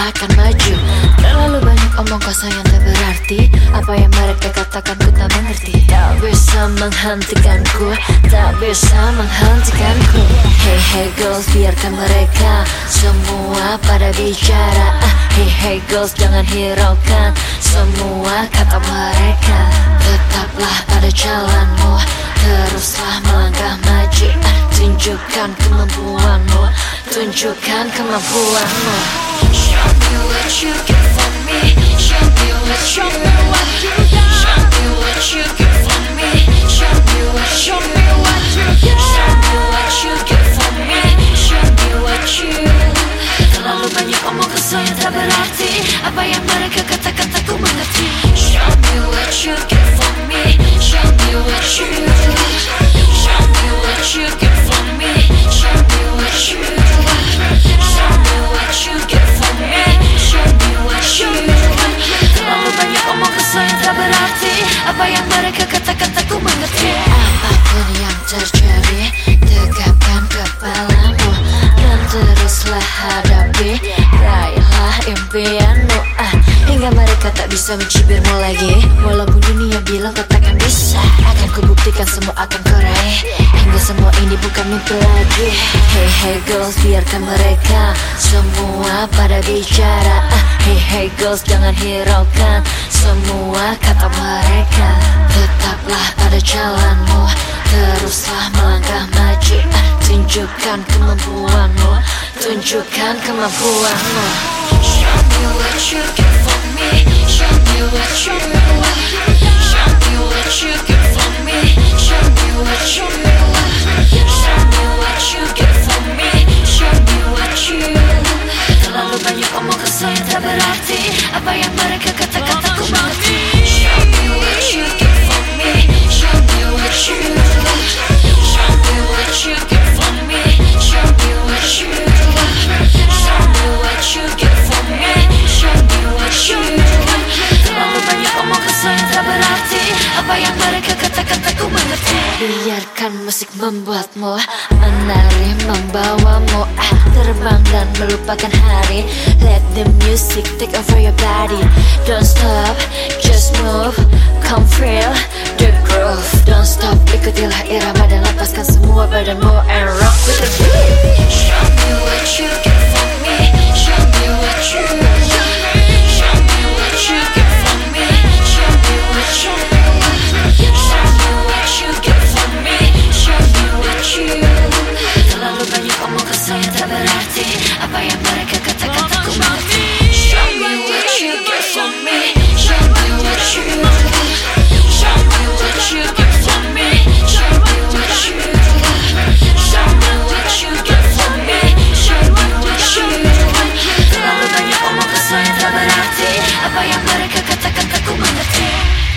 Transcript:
akan maju. Terlalu banyak omong kosong yang tak berarti. Apa yang mereka katakan ku tak mengerti. Tak bisa menghentikanku, tak bisa menghentikanku. Hey hey girls, biarkan mereka semua pada bicara. Hey hey girls, jangan hiraukan semua kata mereka. Tetaplah pada jalanmu, teruslah melangkah maju. Tunjukkan kemampuanmu, tunjukkan kemampuanmu. Show me what you get from me. Show me what you get. Show me what you get from me. Show me what you get. Show me what you get from me. Show me what you. Terlalu banyak omong kosong yang tak berarti. Apa yang mereka katakan tak ku mengerti. Show me what you get from me. Show me what you get. Show me what you get from me. Show me what you get. Show me what you get from me. Show me what you get. Terlalu banyak omong kosong yang tak berarti. Apa yang mereka katakan tak ku mengerti. Apapun yang terjadi, tegakkan kepalamu dan teruslah hadapi. Raihlah impianmu, hingga mereka tak bisa mencibirmu lagi. Walaupun dunia bilang kau takkan bisa, akan kubuktikan semua akan kau raih. Hingga semua ini bukan mimpi lagi. Hey hey girls, biarkan mereka semua pada bicara. Hey hey girls, jangan hiraukan semua kata mereka. Tetaplah pada jalanmu, teruslah melangkah maju. Tunjukkan kemampuanmu, tunjukkan kemampuanmu. Show me what you get from me. Show me what you get. Show me what you get from me. Show me what you get. Show me what you get from me. Show me what you. Terlalu banyak omong kosong yang tak berarti. Apa yang mereka katakan tak ku mengerti. Show me what you get from me. Show me what you get. Show me what you get from me. Show me what you get. Show me what you get from me. Show me what you get. Terlalu banyak omong kosong yang tak berarti. Apa yang mereka katakan tak ku mengerti. Biarkan musik membuatmu menari, membawamu terbang dan melupakan hari. Let the music take over your body. Don't stop, just move, come feel the groove. Don't stop, ikutilah irama dan lepaskan semua badanmu and rock with the beat. Show me what you get from me. Show me what you get. Show me what you get from me. Show me what you get. Show me what you get from me. Show me what you get. Terlalu banyak omong kosong yang tak berarti. Apa yang mereka katakan tak ku mengerti. Show me what you get from me. Show me what you get. Show me what you get from me. Show me what you get. Show me what you get from me. Show me what you get. Terlalu banyak omong kosong yang tak berarti. Apa yang mereka katakan tak ku mengerti.